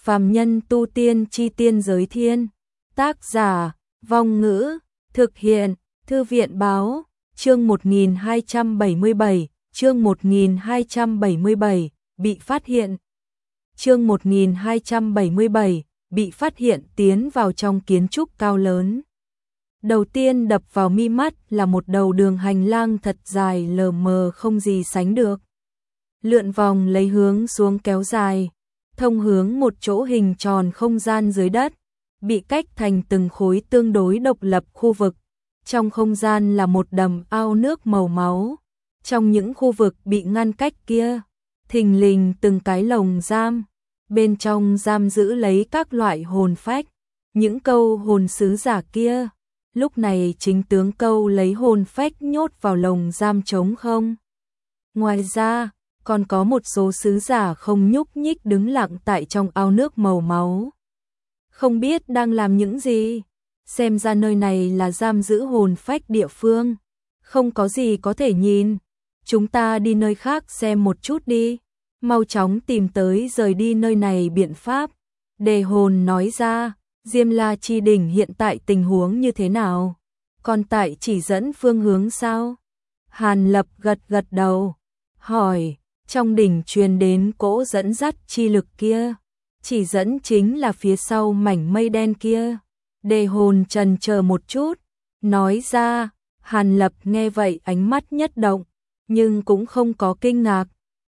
Phàm nhân tu tiên chi tiên giới thiên. Tác giả, Vong Ngữ, thực hiện, Thư viện báo, chương 1277, chương 1277, bị phát hiện. Chương 1277, bị phát hiện tiến vào trong kiến trúc cao lớn. Đầu tiên đập vào mi mắt là một đầu đường hành lang thật dài lờ mờ không gì sánh được. Lượn vòng lấy hướng xuống kéo dài, thông hướng một chỗ hình tròn không gian dưới đất, bị cách thành từng khối tương đối độc lập khu vực. Trong không gian là một đầm ao nước màu máu. Trong những khu vực bị ngăn cách kia, thình lình từng cái lồng giam. Bên trong giam giữ lấy các loại hồn phách. Những câu hồn sứ giả kia, lúc này chính tướng câu lấy hồn phách nhốt vào lồng giam trống không. Ngoài ra, còn có một số sứ giả không nhúc nhích đứng lặng tại trong ao nước màu máu. Không biết đang làm những gì. Xem ra nơi này là giam giữ hồn phách địa phương. Không có gì có thể nhìn. Chúng ta đi nơi khác xem một chút đi. Mau chóng tìm tới rời đi nơi này biện pháp. Đề hồn nói ra, Diêm La Chi Đỉnh hiện tại tình huống như thế nào? Còn tại chỉ dẫn phương hướng sao? Hàn Lập gật gật đầu, hỏi, trong đỉnh truyền đến cỗ dẫn dắt chi lực kia. Chỉ dẫn chính là phía sau mảnh mây đen kia. Đề hồn chần chờ một chút, nói ra. Hàn Lập nghe vậy ánh mắt nhất động, nhưng cũng không có kinh ngạc.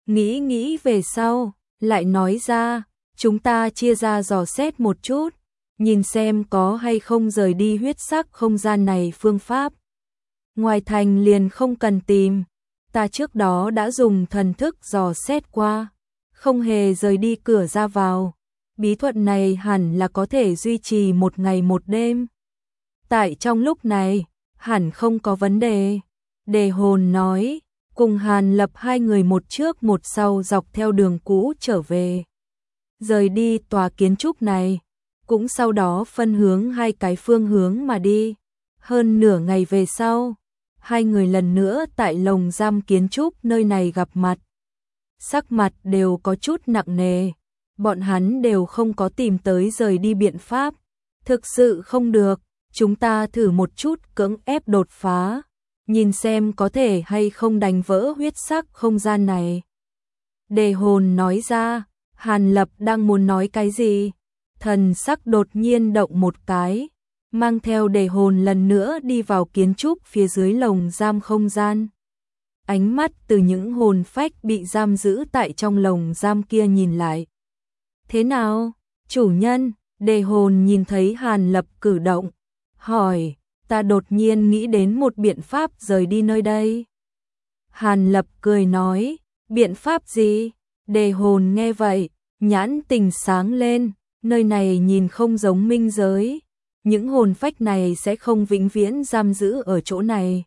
Nghĩ về sau, lại nói ra, chúng ta chia ra dò xét một chút, nhìn xem có hay không rời đi huyết sắc không gian này phương pháp. Ngoài thành liền không cần tìm, ta trước đó đã dùng thần thức dò xét qua, không hề rời đi cửa ra vào. Bí thuật này hẳn là có thể duy trì một ngày một đêm. Tại trong lúc này, hẳn không có vấn đề. Đề hồn nói, cùng Hàn Lập hai người một trước một sau dọc theo đường cũ trở về. Rời đi tòa kiến trúc này, cũng sau đó phân hướng hai cái phương hướng mà đi. Hơn nửa ngày về sau, hai người lần nữa tại lồng giam kiến trúc nơi này gặp mặt. Sắc mặt đều có chút nặng nề. Bọn hắn đều không có tìm tới rời đi biện pháp. Thực sự không được, chúng ta thử một chút cưỡng ép đột phá, nhìn xem có thể hay không đánh vỡ huyết sắc không gian này. Đề hồn nói ra. Hàn Lập đang muốn nói cái gì, thần sắc đột nhiên động một cái, mang theo đề hồn lần nữa đi vào kiến trúc phía dưới lồng giam không gian. Ánh mắt từ những hồn phách bị giam giữ tại trong lồng giam kia nhìn lại. Thế nào, chủ nhân? Đề hồn nhìn thấy Hàn Lập cử động, hỏi, ta đột nhiên nghĩ đến một biện pháp rời đi nơi đây. Hàn Lập cười nói, biện pháp gì? Đề hồn nghe vậy, nhãn tình sáng lên, nơi này nhìn không giống minh giới. Những hồn phách này sẽ không vĩnh viễn giam giữ ở chỗ này.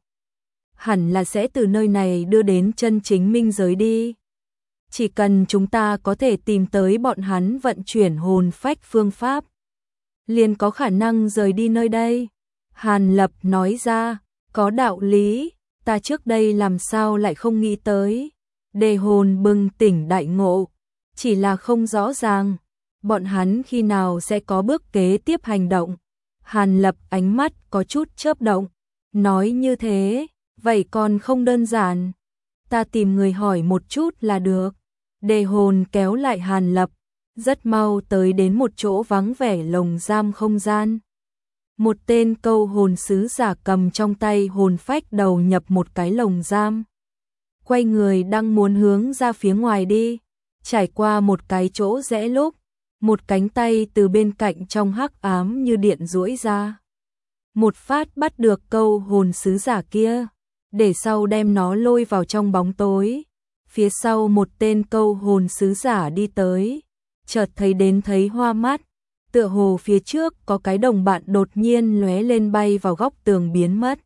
Hẳn là sẽ từ nơi này đưa đến chân chính minh giới đi. Chỉ cần chúng ta có thể tìm tới bọn hắn vận chuyển hồn phách phương pháp, liền có khả năng rời đi nơi đây. Hàn Lập nói ra, có đạo lý, ta trước đây làm sao lại không nghĩ tới. Đề hồn bừng tỉnh đại ngộ, chỉ là không rõ ràng, bọn hắn khi nào sẽ có bước kế tiếp hành động. Hàn Lập ánh mắt có chút chớp động, nói như thế, vậy còn không đơn giản. Ta tìm người hỏi một chút là được. Đề hồn kéo lại Hàn Lập, rất mau tới đến một chỗ vắng vẻ lồng giam không gian. Một tên câu hồn sứ giả cầm trong tay hồn phách đầu nhập một cái lồng giam. Quay người đang muốn hướng ra phía ngoài đi, trải qua một cái chỗ rẽ lúc, một cánh tay từ bên cạnh trong hắc ám như điện duỗi ra. Một phát bắt được câu hồn sứ giả kia, để sau đem nó lôi vào trong bóng tối. Phía sau một tên câu hồn sứ giả đi tới, chợt thấy hoa mắt, tựa hồ phía trước có cái đồng bạn đột nhiên lóe lên bay vào góc tường biến mất.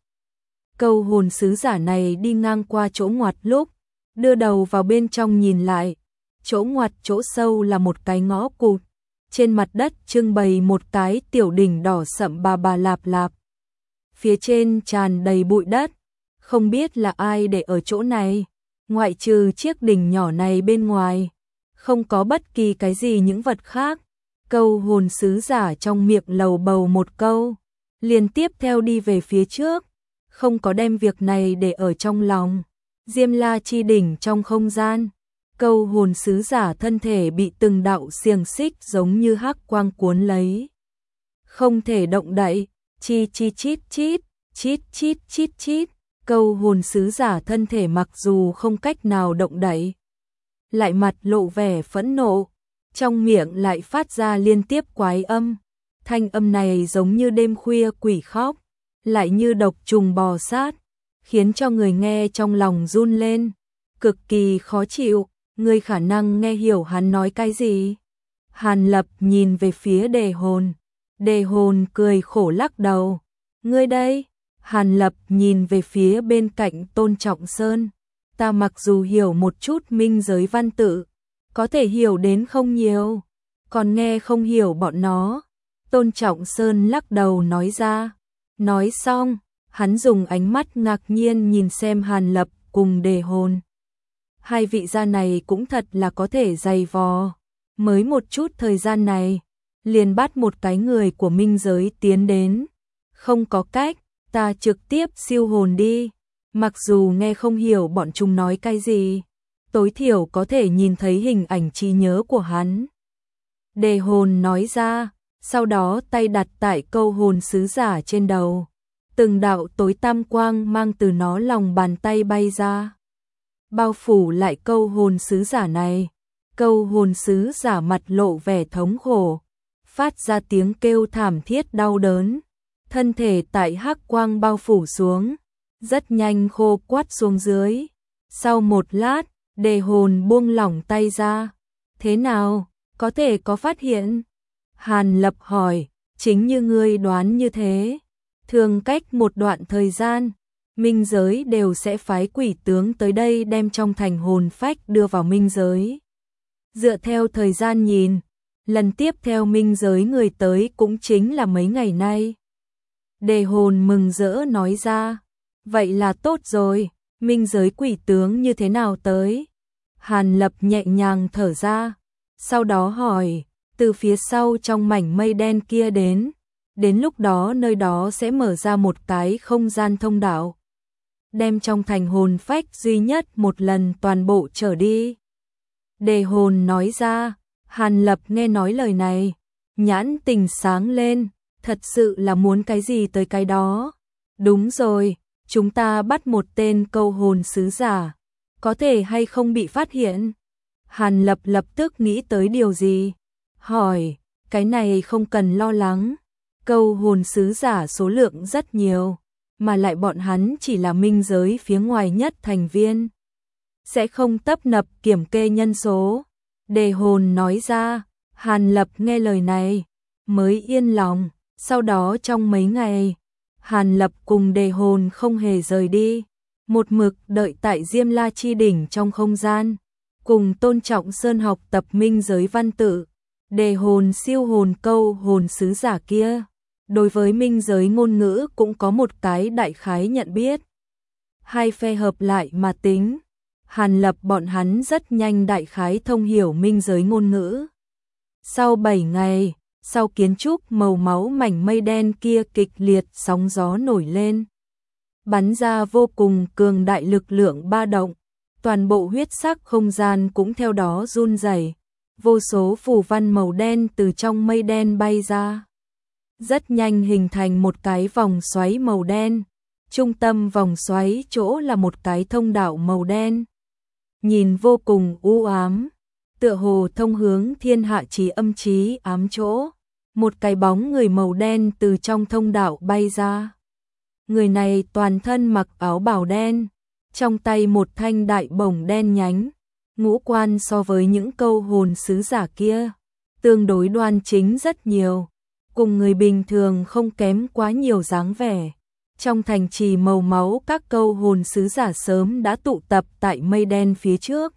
Câu hồn sứ giả này đi ngang qua chỗ ngoặt lúc, đưa đầu vào bên trong nhìn lại, chỗ ngoặt chỗ sâu là một cái ngõ cụt, trên mặt đất trưng bày một cái tiểu đỉnh đỏ sậm bà lạp lạp. Phía trên tràn đầy bụi đất, không biết là ai để ở chỗ này. Ngoại trừ chiếc đỉnh nhỏ này bên ngoài, không có bất kỳ cái gì những vật khác. Câu hồn sứ giả trong miệng lầu bầu một câu, liền tiếp theo đi về phía trước, không có đem việc này để ở trong lòng. Diêm La chi đỉnh trong không gian, câu hồn sứ giả thân thể bị từng đạo xiềng xích giống như hắc quang cuốn lấy. Không thể động đậy, chi chi chít chít, chít chít chít chít, câu hồn sứ giả thân thể mặc dù không cách nào động đậy, lại mặt lộ vẻ phẫn nộ, trong miệng lại phát ra liên tiếp quái âm. Thanh âm này giống như đêm khuya quỷ khóc, lại như độc trùng bò sát, khiến cho người nghe trong lòng run lên, cực kỳ khó chịu. Ngươi khả năng nghe hiểu hắn nói cái gì? Hàn Lập nhìn về phía Đề Hồn. Đề Hồn cười khổ lắc đầu. Ngươi đây? Hàn Lập nhìn về phía bên cạnh Tôn Trọng Sơn. Ta mặc dù hiểu một chút minh giới văn tự, có thể hiểu đến không nhiều, còn nghe không hiểu bọn nó. Tôn Trọng Sơn lắc đầu nói ra. Nói xong, hắn dùng ánh mắt ngạc nhiên nhìn xem Hàn Lập cùng Đề Hồn. Hai vị gia này cũng thật là có thể dày vò. Mới một chút thời gian này, liền bắt một cái người của minh giới tiến đến. Không có cách, ta trực tiếp siêu hồn đi. Mặc dù nghe không hiểu bọn chúng nói cái gì, tối thiểu có thể nhìn thấy hình ảnh trí nhớ của hắn. Đề Hồn nói ra, sau đó tay đặt tại câu hồn sứ giả trên đầu. Từng đạo tối tam quang mang từ nó lòng bàn tay bay ra, bao phủ lại câu hồn sứ giả này. Câu hồn sứ giả mặt lộ vẻ thống khổ, phát ra tiếng kêu thảm thiết đau đớn. Thân thể tại hắc quang bao phủ xuống, rất nhanh khô quắt xuống dưới. Sau một lát, Đề Hồn buông lỏng tay ra. Thế nào, có thể có phát hiện? Hàn Lập hỏi. Chính như ngươi đoán như thế. Thường cách một đoạn thời gian, minh giới đều sẽ phái quỷ tướng tới đây đem trong thành hồn phách đưa vào minh giới. Dựa theo thời gian nhìn, lần tiếp theo minh giới người tới cũng chính là mấy ngày nay. Đề Hồn mừng rỡ nói ra. Vậy là tốt rồi, minh giới quỷ tướng như thế nào tới? Hàn Lập nhẹ nhàng thở ra, sau đó hỏi, từ phía sau trong mảnh mây đen kia đến lúc đó nơi đó sẽ mở ra một cái không gian thông đạo, đem trong thành hồn phách duy nhất một lần toàn bộ trở đi. Đề Hồn nói ra. Hàn Lập nghe nói lời này, nhãn tình sáng lên, thật sự là muốn cái gì tới cái đó. Đúng rồi, chúng ta bắt một tên câu hồn sứ giả, có thể hay không bị phát hiện? Hàn Lập lập tức nghĩ tới điều gì, hỏi, cái này không cần lo lắng, câu hồn sứ giả số lượng rất nhiều, mà lại bọn hắn chỉ là minh giới phía ngoài nhất thành viên, sẽ không tấp nập kiểm kê nhân số. Đề Hồn nói ra. Hàn Lập nghe lời này mới yên lòng. Sau đó trong mấy ngày, Hàn Lập cùng Đề Hồn không hề rời đi, một mực đợi tại Diêm La chi đỉnh trong không gian, cùng Tôn Trọng Sơn học tập minh giới văn tự. Đề Hồn siêu hồn câu hồn sứ giả kia, đối với minh giới ngôn ngữ cũng có một cái đại khái nhận biết. Hai phe hợp lại mà tính, Hàn Lập bọn hắn rất nhanh đại khái thông hiểu minh giới ngôn ngữ. Sau 7 ngày, sau kiến trúc màu máu mảnh mây đen kia kịch liệt sóng gió nổi lên, bắn ra vô cùng cường đại lực lượng ba động, toàn bộ huyết sắc không gian cũng theo đó run rẩy, vô số phù văn màu đen từ trong mây đen bay ra, rất nhanh hình thành một cái vòng xoáy màu đen. Trung tâm vòng xoáy chỗ là một cái thông đạo màu đen, nhìn vô cùng u ám, tựa hồ thông hướng thiên hạ chí âm chí ám chỗ. Một cái bóng người màu đen từ trong thông đạo bay ra. Người này toàn thân mặc áo bào đen, trong tay một thanh đại bổng đen nhánh, ngũ quan so với những câu hồn sứ giả kia tương đối đoan chính rất nhiều, cùng người bình thường không kém quá nhiều dáng vẻ. Trong thành trì màu máu, các câu hồn sứ giả sớm đã tụ tập tại mây đen phía trước,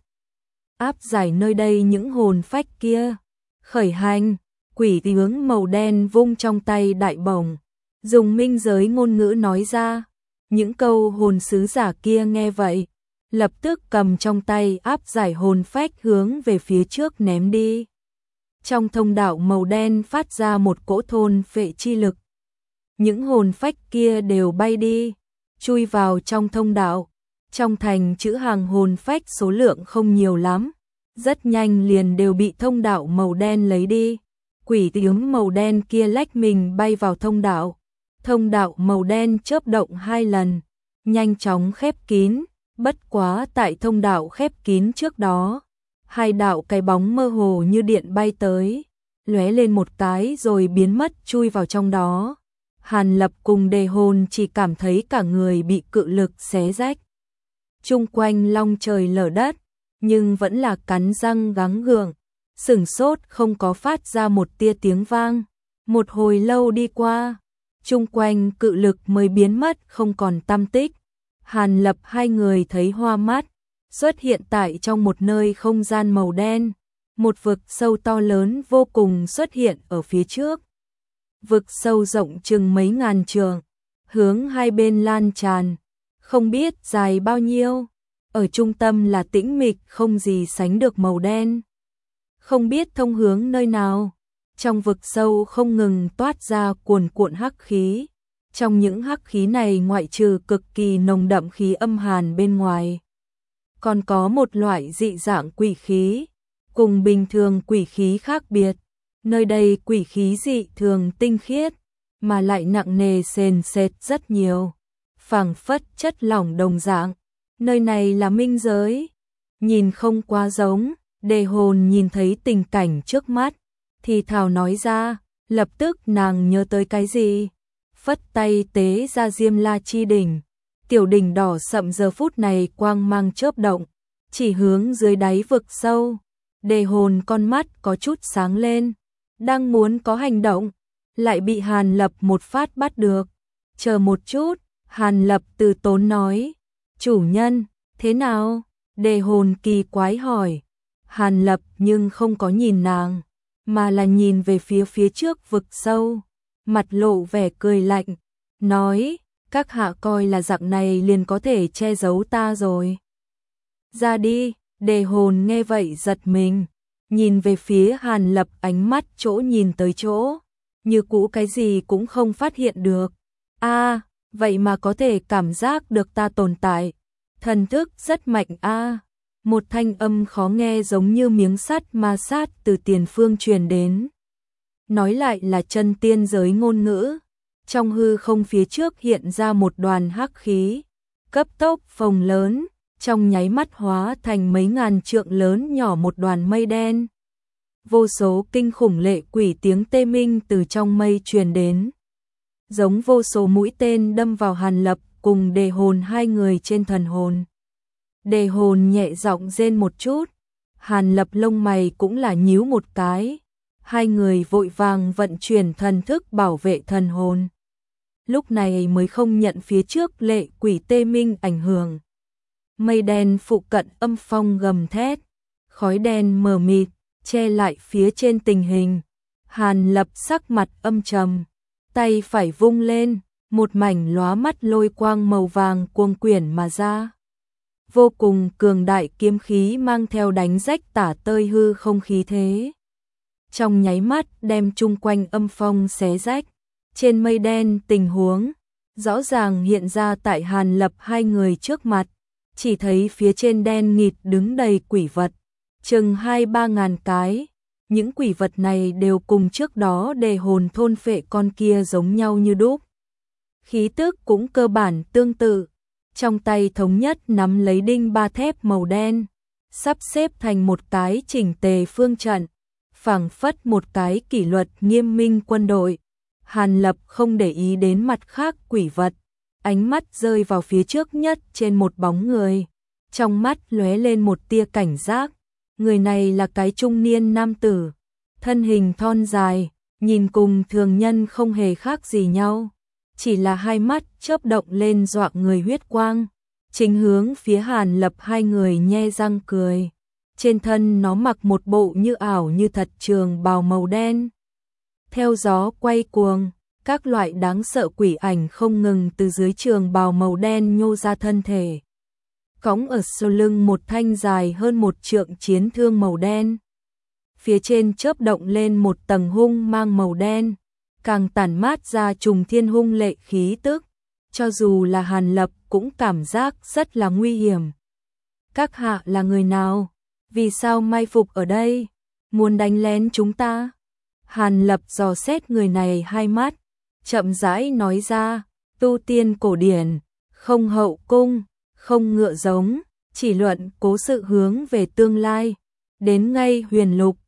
áp giải nơi đây những hồn phách kia. Khởi hành, quỷ tướng màu đen vung trong tay đại bổng, dùng minh giới ngôn ngữ nói ra. Những câu hồn sứ giả kia nghe vậy, lập tức cầm trong tay áp giải hồn phách hướng về phía trước ném đi. Trong thông đạo màu đen phát ra một cỗ thôn phệ chi lực. Những hồn phách kia đều bay đi, chui vào trong thông đạo. Trong thành chữ hàng hồn phách số lượng không nhiều lắm, rất nhanh liền đều bị thông đạo màu đen lấy đi. Quỷ tướng màu đen kia lách mình bay vào thông đạo. Thông đạo màu đen chớp động 2 lần, nhanh chóng khép kín, bất quá tại thông đạo khép kín trước đó, 2 đạo cái bóng mơ hồ như điện bay tới, lóe lên một cái rồi biến mất chui vào trong đó. Hàn Lập cùng Đề Hồn chỉ cảm thấy cả người bị cự lực xé rách. Chung quanh long trời lở đất, nhưng vẫn là cắn răng gắng gượng, sửng sốt không có phát ra một tia tiếng vang. Một hồi lâu đi qua, chung quanh cự lực mới biến mất không còn tăm tích. Hàn Lập hai người thấy hoa mắt, xuất hiện tại trong một nơi không gian màu đen. Một vực sâu to lớn vô cùng xuất hiện ở phía trước. Vực sâu rộng chừng mấy ngàn trượng, hướng hai bên lan tràn, không biết dài bao nhiêu. Ở trung tâm là tĩnh mịch không gì sánh được màu đen, không biết thông hướng nơi nào. Trong vực sâu không ngừng toát ra cuồn cuộn hắc khí. Trong những hắc khí này ngoại trừ cực kỳ nồng đậm khí âm hàn bên ngoài, còn có một loại dị dạng quỷ khí, cùng bình thường quỷ khí khác biệt. Nơi đây quỷ khí dị thường tinh khiết, mà lại nặng nề sền sệt rất nhiều, phảng phất chất lỏng đồng dạng. Nơi này là minh giới, nhìn không quá giống. Đề Hồn nhìn thấy tình cảnh trước mắt, thì thào nói ra, lập tức nàng nhớ tới cái gì, phất tay tế ra Diêm La chi đỉnh. Tiểu đỉnh đỏ sậm giờ phút này quang mang chớp động, chỉ hướng dưới đáy vực sâu. Đề Hồn con mắt có chút sáng lên, đang muốn có hành động, lại bị Hàn Lập một phát bắt được. Chờ một chút, Hàn Lập từ tốn nói, chủ nhân, thế nào? Đề Hồn kỳ quái hỏi. Hàn Lập nhưng không có nhìn nàng, mà là nhìn về phía trước vực sâu, mặt lộ vẻ cười lạnh, nói, các hạ coi là dạng này liền có thể che giấu ta rồi. Ra đi. Đề Hồn nghe vậy giật mình, nhìn về phía Hàn Lập, ánh mắt chỗ nhìn tới chỗ, như cũ cái gì cũng không phát hiện được. A, vậy mà có thể cảm giác được ta tồn tại, thần thức rất mạnh a. Một thanh âm khó nghe giống như miếng sắt ma sát từ tiền phương truyền đến. Nói lại là chân tiên giới ngôn ngữ. Trong hư không phía trước hiện ra một đoàn hắc khí, cấp tốc phồng lớn, trong nháy mắt hóa thành mấy ngàn trượng lớn nhỏ một đoàn mây đen. Vô số kinh khủng lệ quỷ tiếng tê minh từ trong mây truyền đến, giống vô số mũi tên đâm vào Hàn Lập cùng Đề Hồn hai người trên thần hồn. Đề Hồn nhẹ giọng rên một chút, Hàn Lập lông mày cũng là nhíu một cái. Hai người vội vàng vận chuyển thần thức bảo vệ thần hồn, lúc này mới không nhận phía trước lệ quỷ tê minh ảnh hưởng. Mây đen phụ cận âm phong gầm thét, khói đen mờ mịt che lại phía trên tình hình. Hàn Lập sắc mặt âm trầm, tay phải vung lên, một mảnh lóa mắt lôi quang màu vàng cuồng quyển mà ra. Vô cùng cường đại kiếm khí mang theo đánh rách tả tơi hư không khí thế. Trong nháy mắt đem chung quanh âm phong xé rách. Trên mây đen tình huống rõ ràng hiện ra tại Hàn Lập hai người trước mặt. Chỉ thấy phía trên đen nghịt đứng đầy quỷ vật, chừng 2-3 ngàn cái. Những quỷ vật này đều cùng trước đó Đề Hồn thôn phệ con kia giống nhau như đúc. Khí tức cũng cơ bản tương tự. Trong tay thống nhất nắm lấy đinh ba thép màu đen, sắp xếp thành một cái chỉnh tề phương trận, phảng phất một cái kỷ luật nghiêm minh quân đội. Hàn Lập không để ý đến mặt khác quỷ vật, ánh mắt rơi vào phía trước nhất trên một bóng người, trong mắt lóe lên một tia cảnh giác. Người này là cái trung niên nam tử, thân hình thon dài, nhìn cùng thường nhân không hề khác gì nhau, chỉ là hai mắt chớp động lên dọa người huyết quang, chính hướng phía Hàn Lập hai người nhe răng cười. Trên thân nó mặc một bộ như ảo như thật trường bào màu đen. Theo gió quay cuồng, các loại đáng sợ quỷ ảnh không ngừng từ dưới trường bào màu đen nhô ra thân thể. Cõng ở sau lưng một thanh dài hơn 1 trượng chiến thương màu đen. phía trên chớp động lên một tầng hung mang màu đen, càng tản mát ra trùng thiên hung lệ khí tức, cho dù là Hàn Lập cũng cảm giác rất là nguy hiểm. Các hạ là người nào? Vì sao mai phục ở đây? Muốn đánh lén chúng ta? Hàn Lập dò xét người này hai mắt, chậm rãi nói ra, tu tiên cổ điển, không hậu cung, không ngựa giống, chỉ luận cố sự hướng về tương lai, đến ngay huyền lục,